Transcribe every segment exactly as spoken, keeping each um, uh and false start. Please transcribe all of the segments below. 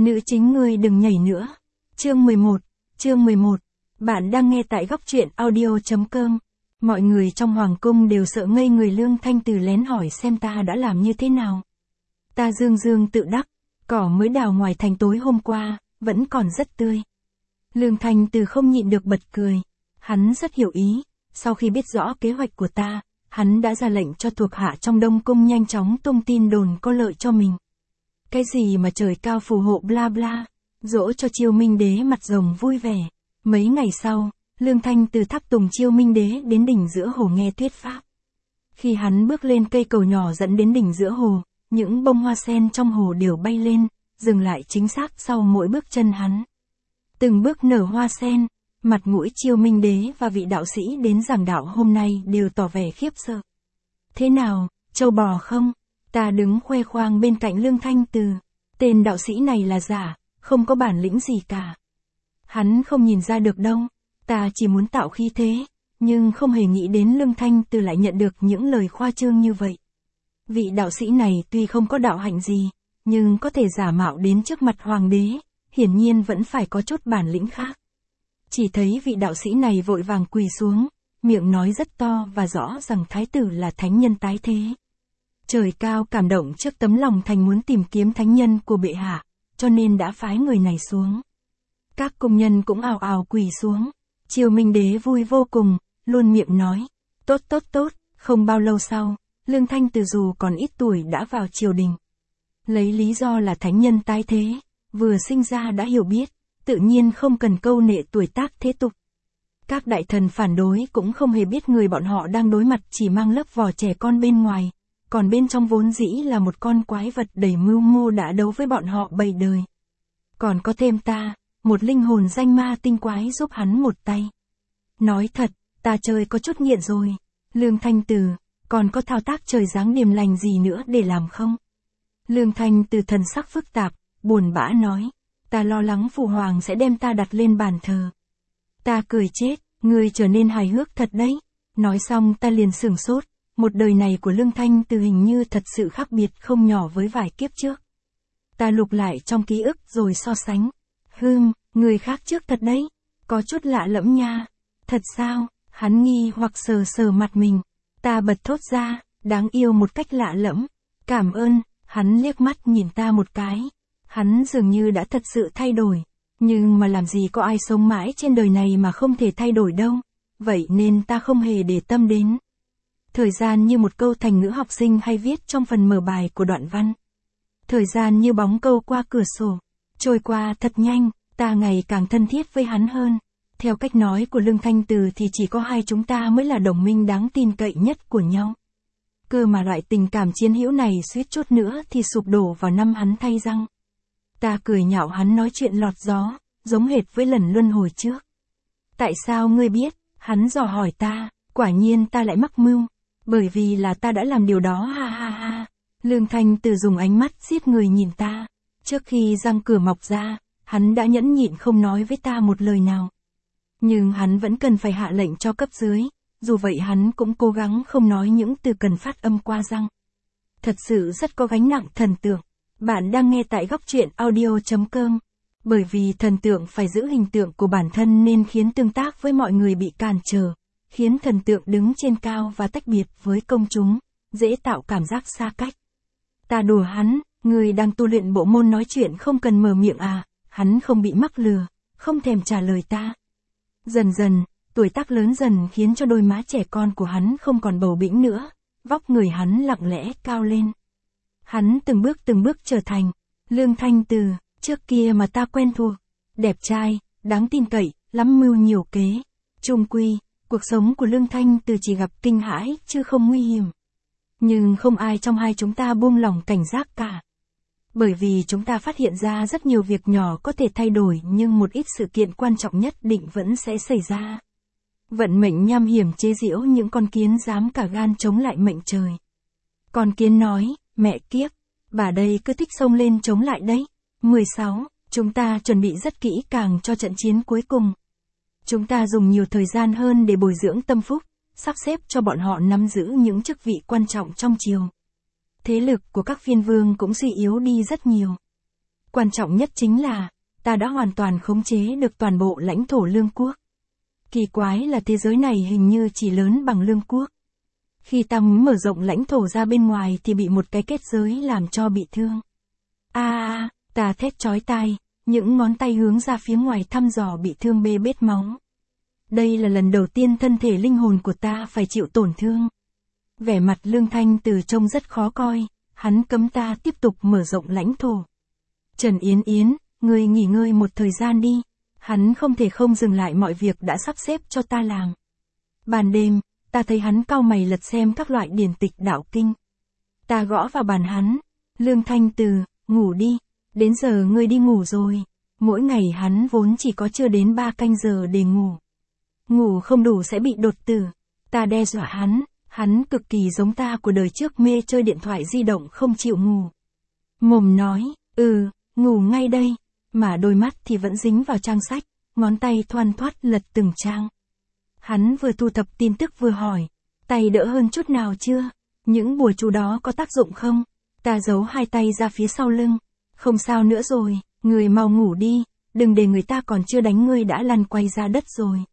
Nữ chính ngươi đừng nhảy nữa. Chương mười một, chương mười một. Bạn đang nghe tại góc truyện audio.com. Mọi người trong hoàng cung đều sợ ngây người. Lương Thanh Từ lén hỏi xem ta đã làm như thế nào. Ta dương dương tự đắc, cỏ mới đào ngoài thành tối hôm qua, vẫn còn rất tươi. Lương Thanh Từ không nhịn được bật cười. Hắn rất hiểu ý, sau khi biết rõ kế hoạch của ta, hắn đã ra lệnh cho thuộc hạ trong Đông Cung nhanh chóng tung tin đồn có lợi cho mình. Cái gì mà trời cao phù hộ bla bla, dỗ cho Chiêu Minh Đế mặt rồng vui vẻ. Mấy ngày sau, Lương Thanh Từ tháp tùng Chiêu Minh Đế đến đỉnh giữa hồ nghe thuyết pháp. Khi hắn bước lên cây cầu nhỏ dẫn đến đỉnh giữa hồ, những bông hoa sen trong hồ đều bay lên, dừng lại chính xác sau mỗi bước chân hắn. Từng bước nở hoa sen, mặt mũi Chiêu Minh Đế và vị đạo sĩ đến giảng đạo hôm nay đều tỏ vẻ khiếp sợ. Thế nào, trâu bò không? Ta đứng khoe khoang bên cạnh Lương Thanh Từ. Tên đạo sĩ này là giả, không có bản lĩnh gì cả. Hắn không nhìn ra được đâu, ta chỉ muốn tạo khí thế, nhưng không hề nghĩ đến Lương Thanh Từ lại nhận được những lời khoa trương như vậy. Vị đạo sĩ này tuy không có đạo hạnh gì, nhưng có thể giả mạo đến trước mặt hoàng đế, hiển nhiên vẫn phải có chút bản lĩnh khác. Chỉ thấy vị đạo sĩ này vội vàng quỳ xuống, miệng nói rất to và rõ rằng thái tử là thánh nhân tái thế. Trời cao cảm động trước tấm lòng thành muốn tìm kiếm thánh nhân của bệ hạ, cho nên đã phái người này xuống. Các cung nhân cũng ào ào quỳ xuống. Chiêu Minh Đế vui vô cùng, luôn miệng nói, tốt tốt tốt. Không bao lâu sau, Lương Thanh Từ dù còn ít tuổi đã vào triều đình. Lấy lý do là thánh nhân tái thế, vừa sinh ra đã hiểu biết, tự nhiên không cần câu nệ tuổi tác thế tục. Các đại thần phản đối cũng không hề biết người bọn họ đang đối mặt chỉ mang lớp vỏ trẻ con bên ngoài, còn bên trong vốn dĩ là một con quái vật đầy mưu mô đã đấu với bọn họ bảy đời. Còn có thêm ta, một linh hồn danh ma tinh quái giúp hắn một tay. Nói thật, ta chơi có chút nghiện rồi. Lương Thanh Từ, còn có thao tác trời giáng điềm lành gì nữa để làm không? Lương Thanh Từ thần sắc phức tạp, buồn bã nói, ta lo lắng phụ hoàng sẽ đem ta đặt lên bàn thờ. Ta cười chết, ngươi trở nên hài hước thật đấy. Nói xong ta liền sửng sốt, một đời này của Lương Thanh Từ hình như thật sự khác biệt không nhỏ với vài kiếp trước. Ta lục lại trong ký ức rồi so sánh. Hừm, người khác trước thật đấy, có chút lạ lẫm nha. Thật sao? Hắn nghi hoặc sờ sờ mặt mình. Ta bật thốt ra, đáng yêu một cách lạ lẫm. Cảm ơn. Hắn liếc mắt nhìn ta một cái. Hắn dường như đã thật sự thay đổi. Nhưng mà làm gì có ai sống mãi trên đời này mà không thể thay đổi đâu. Vậy nên ta không hề để tâm đến. Thời gian như một câu thành ngữ học sinh hay viết trong phần mở bài của đoạn văn. Thời gian như bóng câu qua cửa sổ. Trôi qua thật nhanh, ta ngày càng thân thiết với hắn hơn. Theo cách nói của Lương Thanh Từ thì chỉ có hai chúng ta mới là đồng minh đáng tin cậy nhất của nhau. Cơ mà loại tình cảm chiến hữu này suýt chút nữa thì sụp đổ vào năm hắn thay răng. Ta cười nhạo hắn nói chuyện lọt gió, giống hệt với lần luân hồi trước. Tại sao ngươi biết? Hắn dò hỏi ta, quả nhiên ta lại mắc mưu. Bởi vì là ta đã làm điều đó ha ha ha. Lương Thanh Từ dùng ánh mắt giết người nhìn ta. Trước khi răng cửa mọc ra, hắn đã nhẫn nhịn không nói với ta một lời nào. Nhưng hắn vẫn cần phải hạ lệnh cho cấp dưới, dù vậy hắn cũng cố gắng không nói những từ cần phát âm qua răng. Thật sự rất có gánh nặng thần tượng. Bạn đang nghe tại góc truyện audio.com. Bởi vì thần tượng phải giữ hình tượng của bản thân nên khiến tương tác với mọi người bị cản trở, khiến thần tượng đứng trên cao và tách biệt với công chúng, dễ tạo cảm giác xa cách. Ta đùa hắn, người đang tu luyện bộ môn nói chuyện không cần mở miệng à, hắn không bị mắc lừa, không thèm trả lời ta. Dần dần, tuổi tác lớn dần khiến cho đôi má trẻ con của hắn không còn bầu bĩnh nữa, vóc người hắn lặng lẽ cao lên. Hắn từng bước từng bước trở thành Lương Thanh Từ, trước kia mà ta quen thuộc, đẹp trai, đáng tin cậy, lắm mưu nhiều kế. Chung quy, cuộc sống của Lương Thanh Từ chỉ gặp kinh hãi chứ không nguy hiểm. Nhưng không ai trong hai chúng ta buông lỏng cảnh giác cả. Bởi vì chúng ta phát hiện ra rất nhiều việc nhỏ có thể thay đổi nhưng một ít sự kiện quan trọng nhất định vẫn sẽ xảy ra. Vận mệnh nham hiểm chế giễu những con kiến dám cả gan chống lại mệnh trời. Con kiến nói, mẹ kiếp, bà đây cứ thích xông lên chống lại đấy. mười sáu. Chúng ta chuẩn bị rất kỹ càng cho trận chiến cuối cùng. Chúng ta dùng nhiều thời gian hơn để bồi dưỡng tâm phúc, sắp xếp cho bọn họ nắm giữ những chức vị quan trọng trong triều. Thế lực của các phiên vương cũng suy yếu đi rất nhiều. Quan trọng nhất chính là, ta đã hoàn toàn khống chế được toàn bộ lãnh thổ Lương quốc. Kỳ quái là thế giới này hình như chỉ lớn bằng Lương quốc. Khi ta muốn mở rộng lãnh thổ ra bên ngoài thì bị một cái kết giới làm cho bị thương. A a, ta thét chói tai, những ngón tay hướng ra phía ngoài thăm dò bị thương bê bết máu. Đây là lần đầu tiên thân thể linh hồn của ta phải chịu tổn thương. Vẻ mặt Lương Thanh Từ trông rất khó coi, hắn cấm ta tiếp tục mở rộng lãnh thổ. Trần Yến Yến, ngươi nghỉ ngơi một thời gian đi. Hắn không thể không dừng lại mọi việc đã sắp xếp cho ta làm. Ban đêm, ta thấy hắn cau mày lật xem các loại điển tịch đạo kinh. Ta gõ vào bàn hắn. Lương Thanh Từ, ngủ đi. Đến giờ ngươi đi ngủ rồi. Mỗi ngày hắn vốn chỉ có chưa đến ba canh giờ để ngủ. Ngủ không đủ sẽ bị đột tử. Ta đe dọa hắn. Hắn cực kỳ giống ta của đời trước mê chơi điện thoại di động không chịu ngủ. Mồm nói, ừ, ngủ ngay đây. Mà đôi mắt thì vẫn dính vào trang sách, ngón tay thoăn thoắt lật từng trang. Hắn vừa thu thập tin tức vừa hỏi, tay đỡ hơn chút nào chưa? Những bùa chú đó có tác dụng không? Ta giấu hai tay ra phía sau lưng. Không sao nữa rồi, người mau ngủ đi, đừng để người ta còn chưa đánh ngươi đã lăn quay ra đất rồi.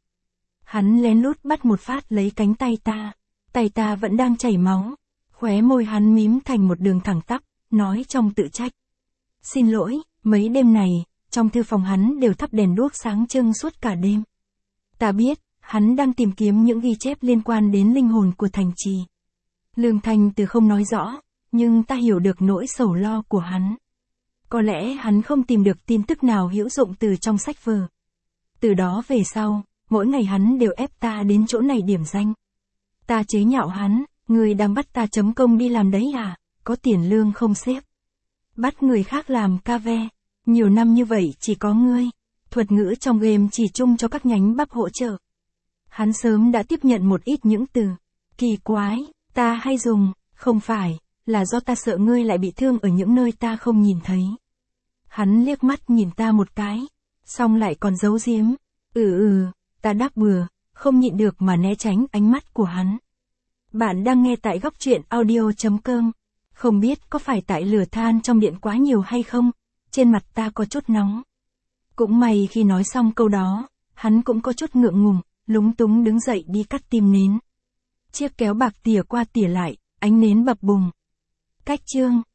Hắn lén lút bắt một phát lấy cánh tay ta. Tay ta vẫn đang chảy máu. Khóe môi hắn mím thành một đường thẳng tắp, nói trong tự trách. Xin lỗi, mấy đêm này, trong thư phòng hắn đều thắp đèn đuốc sáng trưng suốt cả đêm. Ta biết, hắn đang tìm kiếm những ghi chép liên quan đến linh hồn của thành trì. Lương Thanh Từ không nói rõ, nhưng ta hiểu được nỗi sầu lo của hắn. Có lẽ hắn không tìm được tin tức nào hữu dụng từ trong sách vở. Từ đó về sau, mỗi ngày hắn đều ép ta đến chỗ này điểm danh. Ta chế nhạo hắn, người đang bắt ta chấm công đi làm đấy à, có tiền lương không xếp. Bắt người khác làm ca ve, nhiều năm như vậy chỉ có ngươi. Thuật ngữ trong game chỉ chung cho các nhánh bắp hỗ trợ. Hắn sớm đã tiếp nhận một ít những từ kỳ quái, ta hay dùng, không phải, là do ta sợ ngươi lại bị thương ở những nơi ta không nhìn thấy. Hắn liếc mắt nhìn ta một cái, xong lại còn giấu giếm. Ừ ừ, ta đáp bừa, không nhịn được mà né tránh ánh mắt của hắn. Bạn đang nghe tại góc truyện audio chấm com. Không biết có phải tại lửa than trong điện quá nhiều hay không, trên mặt ta có chút nóng. Cũng may khi nói xong câu đó, hắn cũng có chút ngượng ngùng, lúng túng đứng dậy đi cắt tim nến. Chiếc kéo bạc tỉa qua tỉa lại, ánh nến bập bùng. Cách chương